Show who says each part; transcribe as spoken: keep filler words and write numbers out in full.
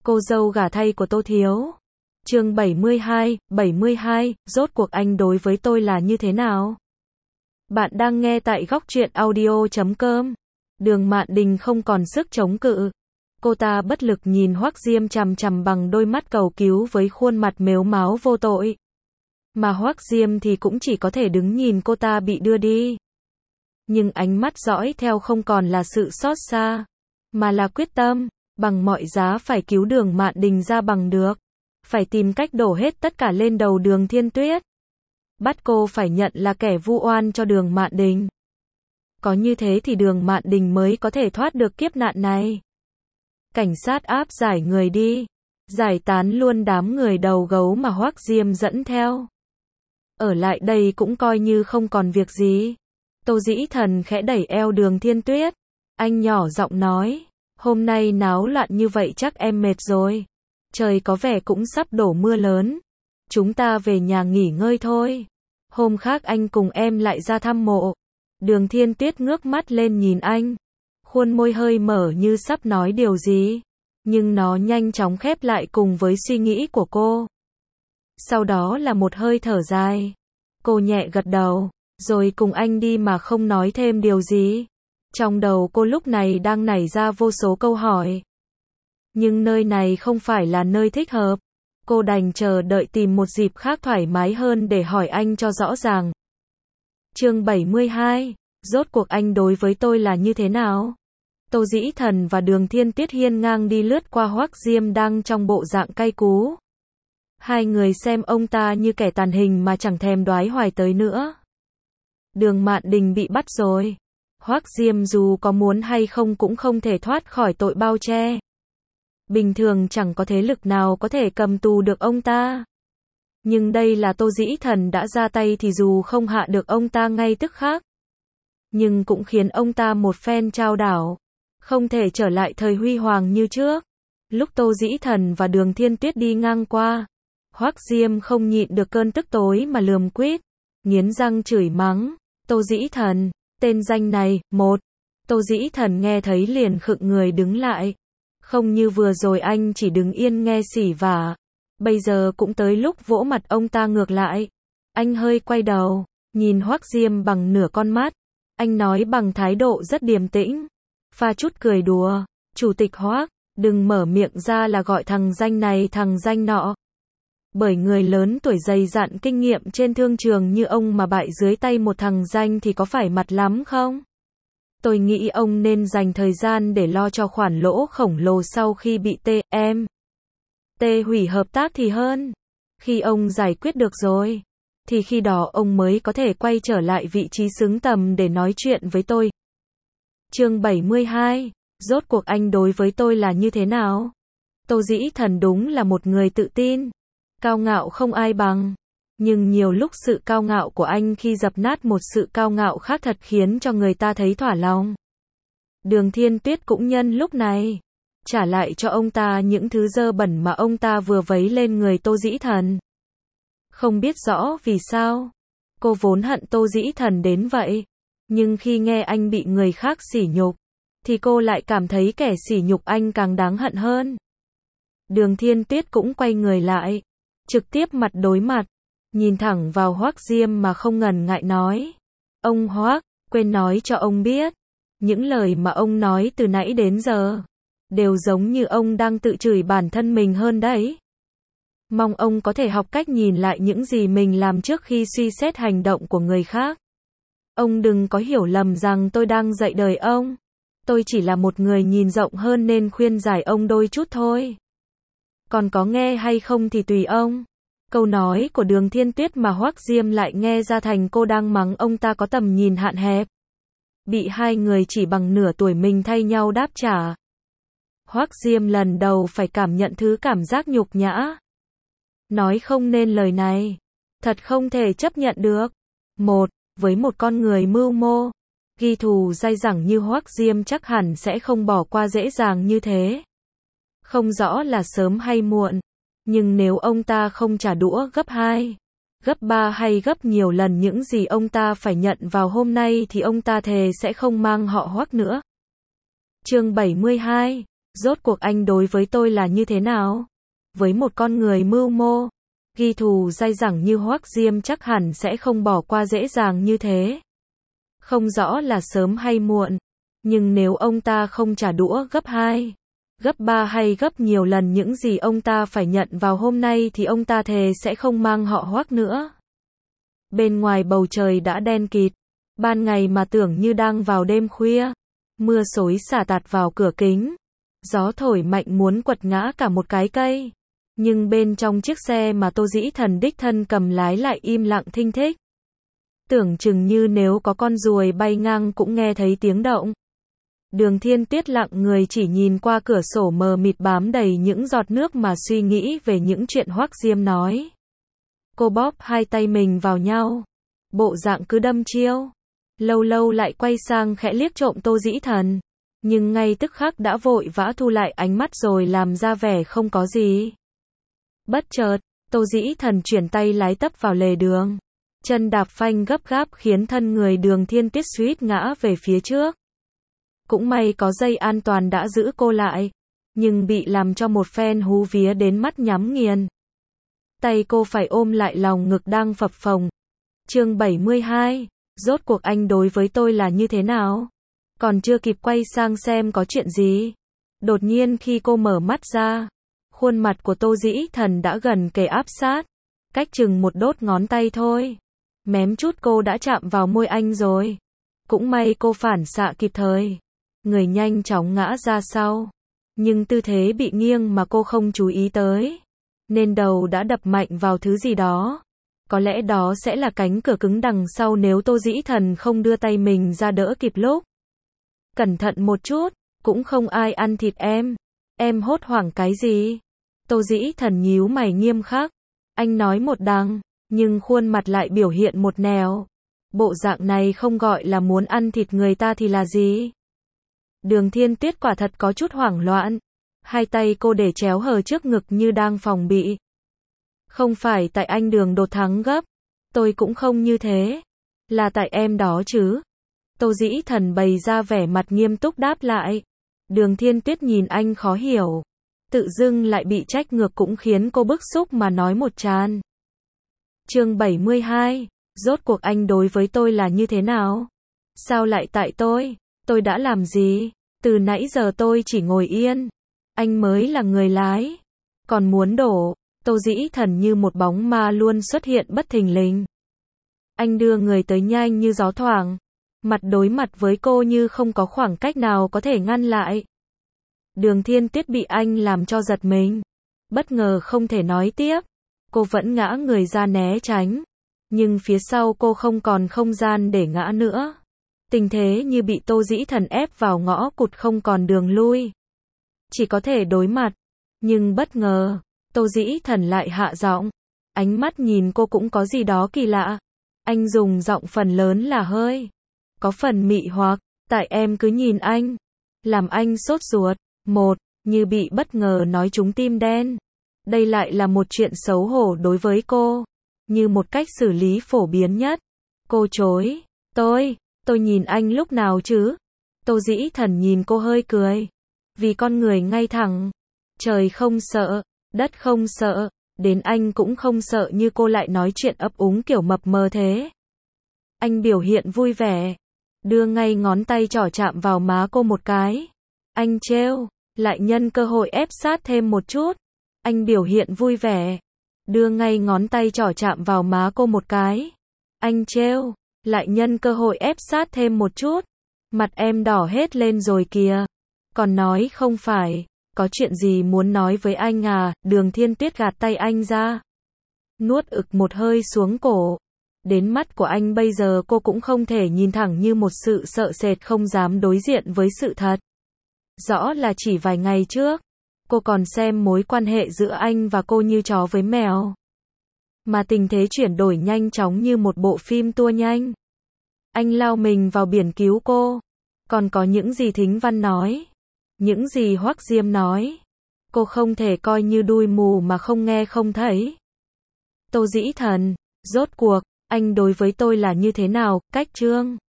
Speaker 1: Cô dâu gả thay của Tô Thiếu. Chương bảy mươi hai, bảy mươi hai, rốt cuộc anh đối với tôi là như thế nào? Bạn đang nghe tại góc truyện audio chấm com. Đường Mạn Đình không còn sức chống cự. Cô ta bất lực nhìn Hoắc Diêm chằm chằm bằng đôi mắt cầu cứu với khuôn mặt mếu máo vô tội. Mà Hoắc Diêm thì cũng chỉ có thể đứng nhìn cô ta bị đưa đi. Nhưng ánh mắt dõi theo không còn là sự xót xa, mà là quyết tâm, bằng mọi giá phải cứu Đường Mạn Đình ra bằng được. Phải tìm cách đổ hết tất cả lên đầu Đường Thiên Tuyết. Bắt cô phải nhận là kẻ vu oan cho Đường Mạn Đình. Có như thế thì Đường Mạn Đình mới có thể thoát được kiếp nạn này. Cảnh sát áp giải người đi, giải tán luôn đám người đầu gấu mà Hoắc Diêm dẫn theo. Ở lại đây cũng coi như không còn việc gì. Tô Dĩ Thần khẽ đẩy eo Đường Thiên Tuyết. Anh nhỏ giọng nói, hôm nay náo loạn như vậy chắc em mệt rồi. Trời có vẻ cũng sắp đổ mưa lớn. Chúng ta về nhà nghỉ ngơi thôi. Hôm khác anh cùng em lại ra thăm mộ. Đường Thiên Tuyết ngước mắt lên nhìn anh. Khuôn môi hơi mở như sắp nói điều gì. Nhưng nó nhanh chóng khép lại cùng với suy nghĩ của cô. Sau đó là một hơi thở dài. Cô nhẹ gật đầu, rồi cùng anh đi mà không nói thêm điều gì. Trong đầu cô lúc này đang nảy ra vô số câu hỏi. Nhưng nơi này không phải là nơi thích hợp. Cô đành chờ đợi tìm một dịp khác thoải mái hơn để hỏi anh cho rõ ràng. Chương bảy mươi hai, rốt cuộc anh đối với tôi là như thế nào? Tô Dĩ Thần và Đường Thiên Tuyết hiên ngang đi lướt qua Hoắc Diêm đang trong bộ dạng cay cú. Hai người xem ông ta như kẻ tàn hình mà chẳng thèm đoái hoài tới nữa. Đường Mạn Đình bị bắt rồi. Hoắc Diêm dù có muốn hay không cũng không thể thoát khỏi tội bao che. Bình thường chẳng có thế lực nào có thể cầm tù được ông ta. Nhưng đây là Tô Dĩ Thần đã ra tay thì dù không hạ được ông ta ngay tức khắc, nhưng cũng khiến ông ta một phen chao đảo. Không thể trở lại thời huy hoàng như trước. Lúc Tô Dĩ Thần và Đường Thiên Tuyết đi ngang qua, Hoắc Diêm không nhịn được cơn tức tối mà lườm quýt, nghiến răng chửi mắng. Tô Dĩ Thần, tên danh này, một. Tô Dĩ Thần nghe thấy liền khựng người đứng lại. Không như vừa rồi anh chỉ đứng yên nghe xỉ vả. Bây giờ cũng tới lúc vỗ mặt ông ta ngược lại. Anh hơi quay đầu, nhìn Hoắc Diêm bằng nửa con mắt. Anh nói bằng thái độ rất điềm tĩnh, pha chút cười đùa. Chủ tịch Hoắc, đừng mở miệng ra là gọi thằng danh này thằng danh nọ. Bởi người lớn tuổi dày dặn kinh nghiệm trên thương trường như ông mà bại dưới tay một thằng danh thì có phải mặt lắm không? Tôi nghĩ ông nên dành thời gian để lo cho khoản lỗ khổng lồ sau khi bị T, em. T hủy hợp tác thì hơn. Khi ông giải quyết được rồi, thì khi đó ông mới có thể quay trở lại vị trí xứng tầm để nói chuyện với tôi. Chương bảy mươi hai, rốt cuộc anh đối với tôi là như thế nào? Tô Dĩ Thần đúng là một người tự tin, cao ngạo không ai bằng. Nhưng nhiều lúc sự cao ngạo của anh khi dập nát một sự cao ngạo khác thật khiến cho người ta thấy thỏa lòng. Đường Thiên Tuyết cũng nhân lúc này trả lại cho ông ta những thứ dơ bẩn mà ông ta vừa vấy lên người Tô Dĩ Thần. Không biết rõ vì sao, cô vốn hận Tô Dĩ Thần đến vậy. Nhưng khi nghe anh bị người khác sỉ nhục, thì cô lại cảm thấy kẻ sỉ nhục anh càng đáng hận hơn. Đường Thiên Tuyết cũng quay người lại, trực tiếp mặt đối mặt, nhìn thẳng vào Hoắc Diêm mà không ngần ngại nói. Ông Hoắc, quên nói cho ông biết, những lời mà ông nói từ nãy đến giờ, đều giống như ông đang tự chửi bản thân mình hơn đấy. Mong ông có thể học cách nhìn lại những gì mình làm trước khi suy xét hành động của người khác. Ông đừng có hiểu lầm rằng tôi đang dạy đời ông. Tôi chỉ là một người nhìn rộng hơn nên khuyên giải ông đôi chút thôi. Còn có nghe hay không thì tùy ông. Câu nói của Đường Thiên Tuyết mà Hoắc Diêm lại nghe ra thành cô đang mắng ông ta có tầm nhìn hạn hẹp. Bị hai người chỉ bằng nửa tuổi mình thay nhau đáp trả. Hoắc Diêm lần đầu phải cảm nhận thứ cảm giác nhục nhã. Nói không nên lời này. Thật không thể chấp nhận được. Một, với một con người mưu mô, ghi thù dai dẳng như Hoắc Diêm chắc hẳn sẽ không bỏ qua dễ dàng như thế. Không rõ là sớm hay muộn. Nhưng nếu ông ta không trả đũa gấp hai, gấp ba hay gấp nhiều lần những gì ông ta phải nhận vào hôm nay thì ông ta thề sẽ không mang họ Hoắc nữa. Chương bảy mươi hai, Rốt cuộc anh đối với tôi là như thế nào? Với một con người mưu mô, ghi thù dai dẳng như Hoắc Diêm chắc hẳn sẽ không bỏ qua dễ dàng như thế. Không rõ là sớm hay muộn, nhưng nếu ông ta không trả đũa gấp hai, gấp ba hay gấp nhiều lần những gì ông ta phải nhận vào hôm nay thì ông ta thề sẽ không mang họ Hoắc nữa. Bên ngoài bầu trời đã đen kịt, ban ngày mà tưởng như đang vào đêm khuya, mưa xối xả tạt vào cửa kính, gió thổi mạnh muốn quật ngã cả một cái cây. Nhưng bên trong chiếc xe mà Tô Dĩ Thần đích thân cầm lái lại im lặng thinh thích. Tưởng chừng như nếu có con ruồi bay ngang cũng nghe thấy tiếng động. Đường Thiên Tuyết lặng người chỉ nhìn qua cửa sổ mờ mịt bám đầy những giọt nước mà suy nghĩ về những chuyện Hoắc Diêm nói. Cô bóp hai tay mình vào nhau, bộ dạng cứ đâm chiêu. Lâu lâu lại quay sang khẽ liếc trộm Tô Dĩ Thần, nhưng ngay tức khắc đã vội vã thu lại ánh mắt rồi làm ra vẻ không có gì. Bất chợt, Tô Dĩ Thần chuyển tay lái tấp vào lề đường. Chân đạp phanh gấp gáp khiến thân người Đường Thiên Tuyết suýt ngã về phía trước. Cũng may có dây an toàn đã giữ cô lại, nhưng bị làm cho một phen hú vía đến mắt nhắm nghiền. Tay cô phải ôm lại lòng ngực đang phập phồng. Chương bảy mươi hai, rốt cuộc anh đối với tôi là như thế nào? Còn chưa kịp quay sang xem có chuyện gì. Đột nhiên khi cô mở mắt ra, khuôn mặt của Tô Dĩ Thần đã gần kề áp sát, cách chừng một đốt ngón tay thôi. Mém chút cô đã chạm vào môi anh rồi. Cũng may cô phản xạ kịp thời. Người nhanh chóng ngã ra sau. Nhưng tư thế bị nghiêng mà cô không chú ý tới. Nên đầu đã đập mạnh vào thứ gì đó. Có lẽ đó sẽ là cánh cửa cứng đằng sau nếu Tô Dĩ Thần không đưa tay mình ra đỡ kịp lúc. Cẩn thận một chút, cũng không ai ăn thịt em. Em hốt hoảng cái gì? Tô Dĩ Thần nhíu mày nghiêm khắc. Anh nói một đằng, nhưng khuôn mặt lại biểu hiện một nẻo. Bộ dạng này không gọi là muốn ăn thịt người ta thì là gì? Đường Thiên Tuyết quả thật có chút hoảng loạn. Hai tay cô để chéo hờ trước ngực như đang phòng bị. Không phải tại anh Đường đột thắng gấp. Tôi cũng không như thế. Là tại em đó chứ. Tô Dĩ Thần bày ra vẻ mặt nghiêm túc đáp lại. Đường Thiên Tuyết nhìn anh khó hiểu. Tự dưng lại bị trách ngược cũng khiến cô bức xúc mà nói một tràn. Chương bảy mươi hai, rốt cuộc anh đối với tôi là như thế nào? Sao lại tại tôi? Tôi đã làm gì? Từ nãy giờ tôi chỉ ngồi yên. Anh mới là người lái. Còn muốn đổ. Tô Dĩ Thần như một bóng ma luôn xuất hiện bất thình lình. Anh đưa người tới nhanh như gió thoảng. Mặt đối mặt với cô như không có khoảng cách nào có thể ngăn lại. Đường Thiên Tuyết bị anh làm cho giật mình. Bất ngờ không thể nói tiếp. Cô vẫn ngã người ra né tránh. Nhưng phía sau cô không còn không gian để ngã nữa. Tình thế như bị Tô Dĩ Thần ép vào ngõ cụt không còn đường lui. Chỉ có thể đối mặt. Nhưng bất ngờ, Tô Dĩ Thần lại hạ giọng. Ánh mắt nhìn cô cũng có gì đó kỳ lạ. Anh dùng giọng phần lớn là hơi. Có phần mị hoặc. Tại em cứ nhìn anh. Làm anh sốt ruột. Một, như bị bất ngờ nói trúng tim đen. Đây lại là một chuyện xấu hổ đối với cô. Như một cách xử lý phổ biến nhất. Cô chối. Tôi, tôi nhìn anh lúc nào chứ? Tô Dĩ Thần nhìn cô hơi cười. Vì con người ngay thẳng. Trời không sợ, đất không sợ. Đến anh cũng không sợ như cô lại nói chuyện ấp úng kiểu mập mờ thế. Anh biểu hiện vui vẻ. Đưa ngay ngón tay trỏ chạm vào má cô một cái. Anh trêu. Lại nhân cơ hội ép sát thêm một chút. Anh biểu hiện vui vẻ. Đưa ngay ngón tay trỏ chạm vào má cô một cái. Anh trêu. Lại nhân cơ hội ép sát thêm một chút. Mặt em đỏ hết lên rồi kìa. Còn nói không phải. Có chuyện gì muốn nói với anh à? Đường Thiên Tuyết gạt tay anh ra. Nuốt ực một hơi xuống cổ. Đến mắt của anh bây giờ cô cũng không thể nhìn thẳng như một sự sợ sệt không dám đối diện với sự thật. Rõ là chỉ vài ngày trước, cô còn xem mối quan hệ giữa anh và cô như chó với mèo. Mà tình thế chuyển đổi nhanh chóng như một bộ phim tua nhanh. Anh lao mình vào biển cứu cô. Còn có những gì Thính Văn nói, những gì Hoắc Diêm nói, cô không thể coi như đuôi mù mà không nghe không thấy. Tô Dĩ Thần, rốt cuộc, anh đối với tôi là như thế nào? Cách chương